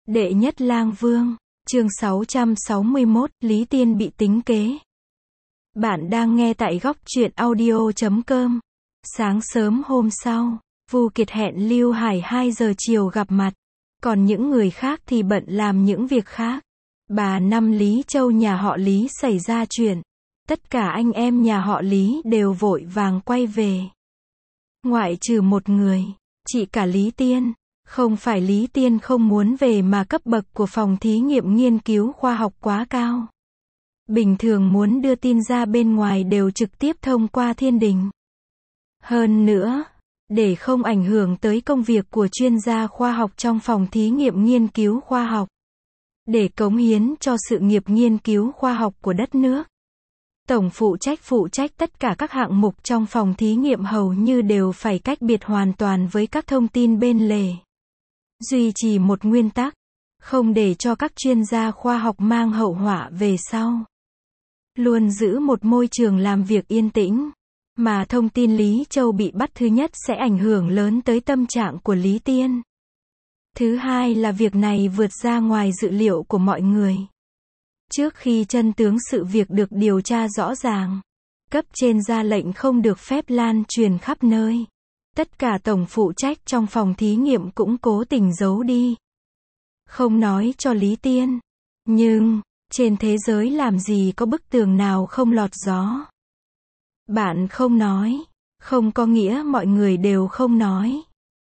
Đệ nhất lang vương, chương 661, Lý Tiên bị tính kế. Bạn đang nghe tại góc truyện audio.com. Sáng sớm hôm sau, Vu Kiệt hẹn Lưu Hải 2 giờ chiều gặp mặt. Còn những người khác thì bận làm những việc khác. Bà năm Lý Châu nhà họ Lý xảy ra chuyện. Tất cả anh em nhà họ Lý đều vội vàng quay về. Ngoại trừ một người, chị cả Lý Tiên. Không phải Lý Tiên không muốn về mà cấp bậc của phòng thí nghiệm nghiên cứu khoa học quá cao. Bình thường muốn đưa tin ra bên ngoài đều trực tiếp thông qua thiên đình. Hơn nữa, để không ảnh hưởng tới công việc của chuyên gia khoa học trong phòng thí nghiệm nghiên cứu khoa học. Để cống hiến cho sự nghiệp nghiên cứu khoa học của đất nước. Tổng phụ trách tất cả các hạng mục trong phòng thí nghiệm hầu như đều phải cách biệt hoàn toàn với các thông tin bên lề. Duy trì một nguyên tắc, không để cho các chuyên gia khoa học mang hậu họa về sau. Luôn giữ một môi trường làm việc yên tĩnh, mà thông tin Lý Châu bị bắt thứ nhất sẽ ảnh hưởng lớn tới tâm trạng của Lý Tiên. Thứ hai là việc này vượt ra ngoài dự liệu của mọi người. Trước khi chân tướng sự việc được điều tra rõ ràng, cấp trên ra lệnh không được phép lan truyền khắp nơi. Tất cả tổng phụ trách trong phòng thí nghiệm cũng cố tình giấu đi. Không nói cho Lý Tiên. Nhưng, trên thế giới làm gì có bức tường nào không lọt gió. Bạn không nói, không có nghĩa mọi người đều không nói.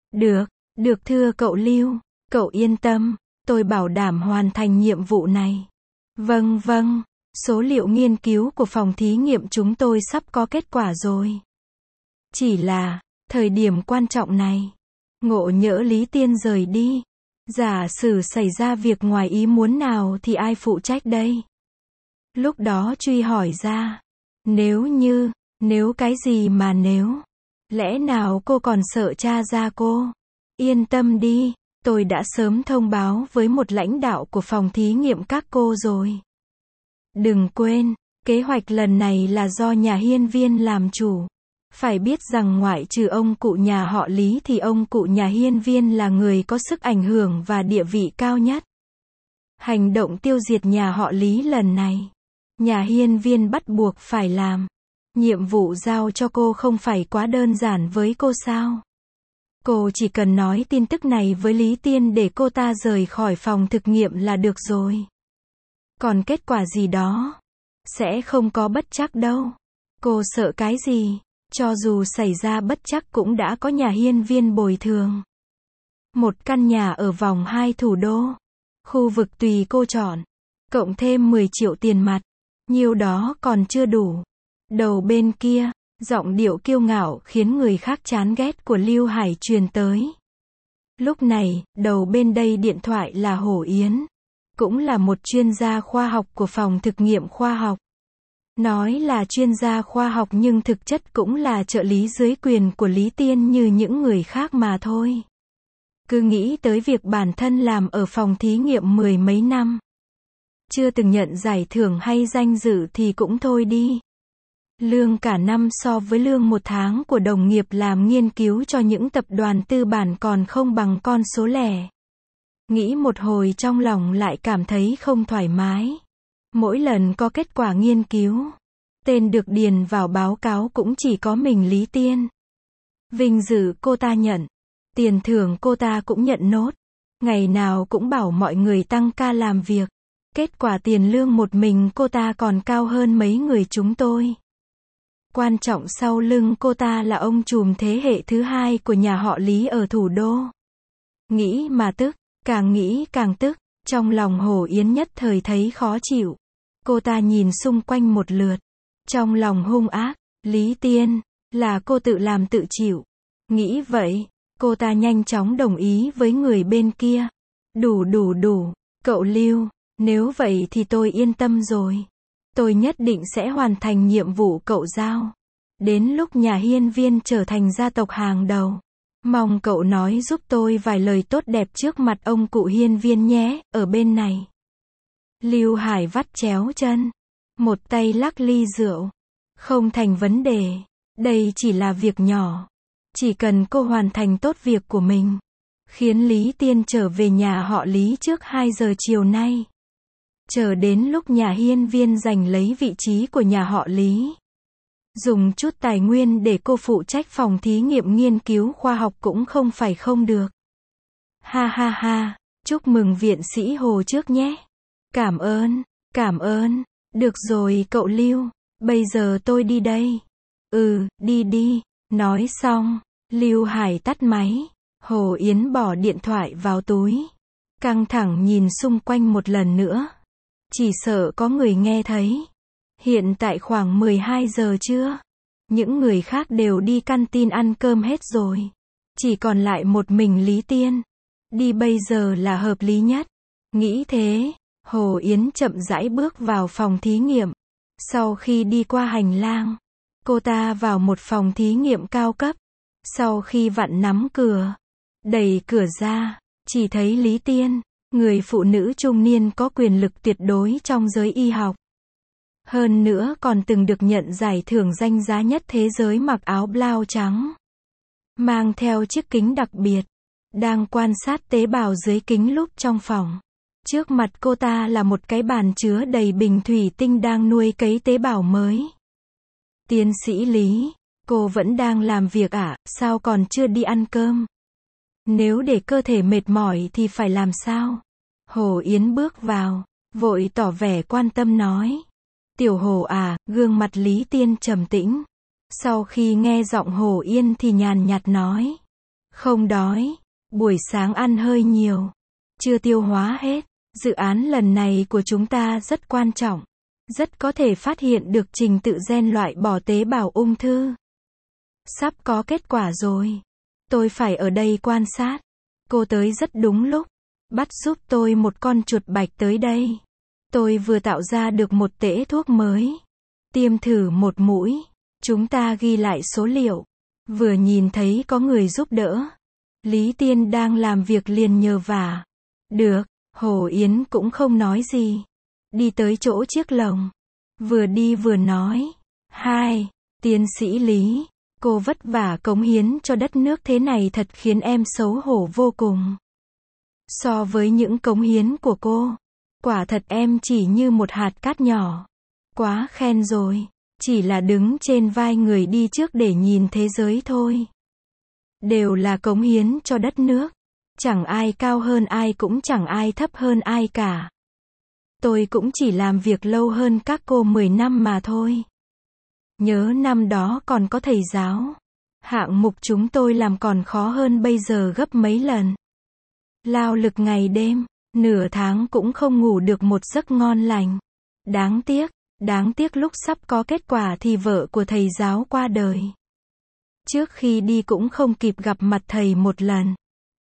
Được thưa cậu Lưu, cậu yên tâm, tôi bảo đảm hoàn thành nhiệm vụ này. Vâng, số liệu nghiên cứu của phòng thí nghiệm chúng tôi sắp có kết quả rồi. Chỉ là, thời điểm quan trọng này, ngộ nhỡ Lý Tiên rời đi, giả sử xảy ra việc ngoài ý muốn nào thì ai phụ trách đây? Lúc đó Truy hỏi ra, nếu cái gì mà nếu, lẽ nào cô còn sợ cha ra cô? Yên tâm đi, tôi đã sớm thông báo với một lãnh đạo của phòng thí nghiệm các cô rồi. Đừng quên, kế hoạch lần này là do nhà Hiên Viên làm chủ. Phải biết rằng ngoại trừ ông cụ nhà họ Lý thì ông cụ nhà Hiên Viên là người có sức ảnh hưởng và địa vị cao nhất. Hành động tiêu diệt nhà họ Lý lần này, nhà Hiên Viên bắt buộc phải làm. Nhiệm vụ giao cho cô không phải quá đơn giản với cô sao? Cô chỉ cần nói tin tức này với Lý Tiên để cô ta rời khỏi phòng thực nghiệm là được rồi. Còn kết quả gì đó, sẽ không có bất trắc đâu. Cô sợ cái gì? Cho dù xảy ra bất trắc cũng đã có nhà Hiên Viên bồi thường. Một căn nhà ở vòng 2 thủ đô. Khu vực tùy cô chọn. Cộng thêm 10 triệu tiền mặt. Nhiêu đó còn chưa đủ. Đầu bên kia, giọng điệu kiêu ngạo khiến người khác chán ghét của Lưu Hải truyền tới. Lúc này, đầu bên đây điện thoại là Hổ Yến. Cũng là một chuyên gia khoa học của phòng thực nghiệm khoa học. Nói là chuyên gia khoa học nhưng thực chất cũng là trợ lý dưới quyền của Lý Tiên như những người khác mà thôi. Cứ nghĩ tới việc bản thân làm ở phòng thí nghiệm 10 mấy năm. Chưa từng nhận giải thưởng hay danh dự thì cũng thôi đi. Lương cả năm so với lương một tháng của đồng nghiệp làm nghiên cứu cho những tập đoàn tư bản còn không bằng con số lẻ. Nghĩ một hồi trong lòng lại cảm thấy không thoải mái. Mỗi lần có kết quả nghiên cứu, tên được điền vào báo cáo cũng chỉ có mình Lý Tiên. Vinh dự cô ta nhận, tiền thưởng cô ta cũng nhận nốt. Ngày nào cũng bảo mọi người tăng ca làm việc. Kết quả tiền lương một mình cô ta còn cao hơn mấy người chúng tôi. Quan trọng sau lưng cô ta là ông trùm thế hệ thứ hai của nhà họ Lý ở thủ đô. Nghĩ mà tức, càng nghĩ càng tức, trong lòng Hổ Yến nhất thời thấy khó chịu. Cô ta nhìn xung quanh một lượt, trong lòng hung ác, Lý Tiên, là cô tự làm tự chịu. Nghĩ vậy, cô ta nhanh chóng đồng ý với người bên kia. Đủ, cậu Lưu, nếu vậy thì tôi yên tâm rồi. Tôi nhất định sẽ hoàn thành nhiệm vụ cậu giao. Đến lúc nhà Hiên Viên trở thành gia tộc hàng đầu, mong cậu nói giúp tôi vài lời tốt đẹp trước mặt ông cụ Hiên Viên nhé, ở bên này. Lưu Hải vắt chéo chân, một tay lắc ly rượu. Không thành vấn đề, đây chỉ là việc nhỏ. Chỉ cần cô hoàn thành tốt việc của mình, khiến Lý Tiên trở về nhà họ Lý trước 2 giờ chiều nay. Chờ đến lúc nhà hiên viên giành lấy vị trí của nhà họ Lý. Dùng chút tài nguyên để cô phụ trách phòng thí nghiệm nghiên cứu khoa học cũng không phải không được. Ha ha ha, chúc mừng viện sĩ Hồ trước nhé. Cảm ơn. Được rồi cậu Lưu, bây giờ tôi đi đây. Đi. Nói xong, Lưu Hải tắt máy. Hồ Yến bỏ điện thoại vào túi. Căng thẳng nhìn xung quanh một lần nữa. Chỉ sợ có người nghe thấy. Hiện tại khoảng 12 giờ trưa. Những người khác đều đi căn tin ăn cơm hết rồi. Chỉ còn lại một mình Lý Tiên. Đi bây giờ là hợp lý nhất. Nghĩ thế, Hồ Yến chậm rãi bước vào phòng thí nghiệm. Sau khi đi qua hành lang, cô ta vào một phòng thí nghiệm cao cấp. Sau khi vặn nắm cửa, đẩy cửa ra, chỉ thấy Lý Tiên, người phụ nữ trung niên có quyền lực tuyệt đối trong giới y học. Hơn nữa còn từng được nhận giải thưởng danh giá nhất thế giới mặc áo blau trắng. Mang theo chiếc kính đặc biệt. Đang quan sát tế bào dưới kính lúp trong phòng. Trước mặt cô ta là một cái bàn chứa đầy bình thủy tinh đang nuôi cấy tế bào mới. Tiến sĩ Lý, cô vẫn đang làm việc à, sao còn chưa đi ăn cơm? Nếu để cơ thể mệt mỏi thì phải làm sao? Hồ Yến bước vào, vội tỏ vẻ quan tâm nói. Tiểu Hồ à, gương mặt Lý Tiên trầm tĩnh. Sau khi nghe giọng Hồ Yên thì nhàn nhạt nói. Không đói, buổi sáng ăn hơi nhiều. Chưa tiêu hóa hết. Dự án lần này của chúng ta rất quan trọng. Rất có thể phát hiện được trình tự gen loại bỏ tế bào ung thư. Sắp có kết quả rồi. Tôi phải ở đây quan sát. Cô tới rất đúng lúc. Bắt giúp tôi một con chuột bạch tới đây. Tôi vừa tạo ra được một tễ thuốc mới. Tiêm thử một mũi. Chúng ta ghi lại số liệu. Vừa nhìn thấy có người giúp đỡ. Lý Tiên đang làm việc liền nhờ vả. Được, Hồ Yến cũng không nói gì. Đi tới chỗ chiếc lồng. Vừa đi vừa nói. Tiến sĩ Lý, cô vất vả cống hiến cho đất nước thế này thật khiến em xấu hổ vô cùng. So với những cống hiến của cô, quả thật em chỉ như một hạt cát nhỏ. Quá khen rồi, chỉ là đứng trên vai người đi trước để nhìn thế giới thôi. Đều là cống hiến cho đất nước. Chẳng ai cao hơn ai cũng chẳng ai thấp hơn ai cả. Tôi cũng chỉ làm việc lâu hơn các cô 10 năm mà thôi. Nhớ năm đó còn có thầy giáo. Hạng mục chúng tôi làm còn khó hơn bây giờ gấp mấy lần. Lao lực ngày đêm, nửa tháng cũng không ngủ được một giấc ngon lành. Đáng tiếc lúc sắp có kết quả thì vợ của thầy giáo qua đời. Trước khi đi cũng không kịp gặp mặt thầy một lần.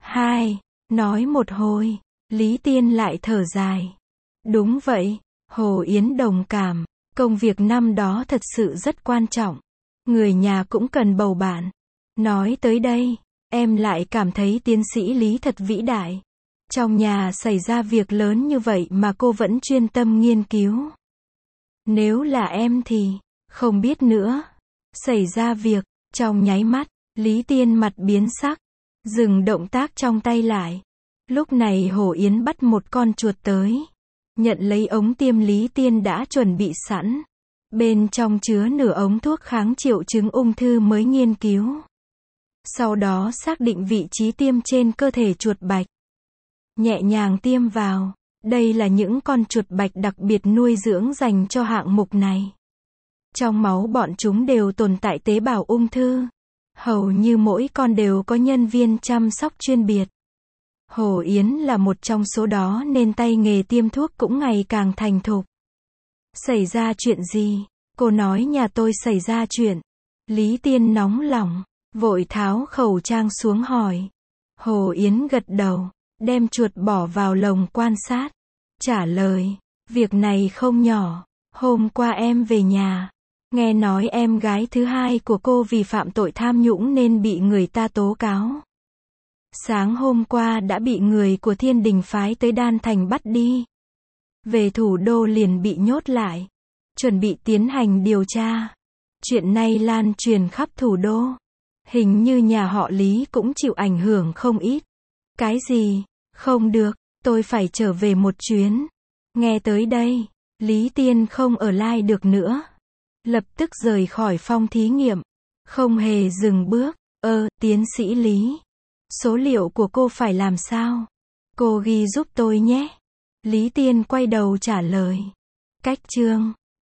Nói một hồi, Lý Tiên lại thở dài. Đúng vậy, Hồ Yến đồng cảm. Công việc năm đó thật sự rất quan trọng. Người nhà cũng cần bầu bạn. Nói tới đây, em lại cảm thấy tiến sĩ Lý thật vĩ đại. Trong nhà xảy ra việc lớn như vậy mà cô vẫn chuyên tâm nghiên cứu. Nếu là em thì, không biết nữa. Xảy ra việc, trong nháy mắt, Lý Tiên mặt biến sắc. Dừng động tác trong tay lại. Lúc này Hồ Yến bắt một con chuột tới. Nhận lấy ống tiêm Lý Tiên đã chuẩn bị sẵn. Bên trong chứa nửa ống thuốc kháng triệu chứng ung thư mới nghiên cứu. Sau đó xác định vị trí tiêm trên cơ thể chuột bạch. Nhẹ nhàng tiêm vào. Đây là những con chuột bạch đặc biệt nuôi dưỡng dành cho hạng mục này. Trong máu bọn chúng đều tồn tại tế bào ung thư. Hầu như mỗi con đều có nhân viên chăm sóc chuyên biệt. Hồ Yến là một trong số đó nên tay nghề tiêm thuốc cũng ngày càng thành thục. Xảy ra chuyện gì? Cô nói nhà tôi xảy ra chuyện. Lý Tiên nóng lòng, vội tháo khẩu trang xuống hỏi. Hồ Yến gật đầu, đem chuột bỏ vào lồng quan sát. Trả lời, việc này không nhỏ. Hôm qua em về nhà. Nghe nói em gái thứ hai của cô vì phạm tội tham nhũng nên bị người ta tố cáo. Sáng hôm qua đã bị người của Thiên Đình phái tới Đan Thành bắt đi. Về thủ đô liền bị nhốt lại. Chuẩn bị tiến hành điều tra. Chuyện này lan truyền khắp thủ đô. Hình như nhà họ Lý cũng chịu ảnh hưởng không ít. Cái gì? Không được, tôi phải trở về một chuyến. Nghe tới đây, Lý Tiên không ở lại được nữa. Lập tức rời khỏi phòng thí nghiệm. Không hề dừng bước. Tiến sĩ Lý. Số liệu của cô phải làm sao? Cô ghi giúp tôi nhé. Lý Tiên quay đầu trả lời. Cách chương